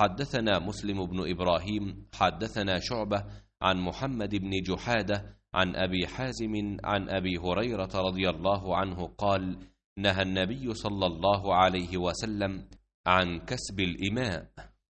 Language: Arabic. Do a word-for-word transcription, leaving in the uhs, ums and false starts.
حدثنا مسلم بن إبراهيم حدثنا شعبة عن محمد بن جحادة عن أبي حازم عن أبي هريرة رضي الله عنه قال: نهى النبي صلى الله عليه وسلم عن كسب الإماء.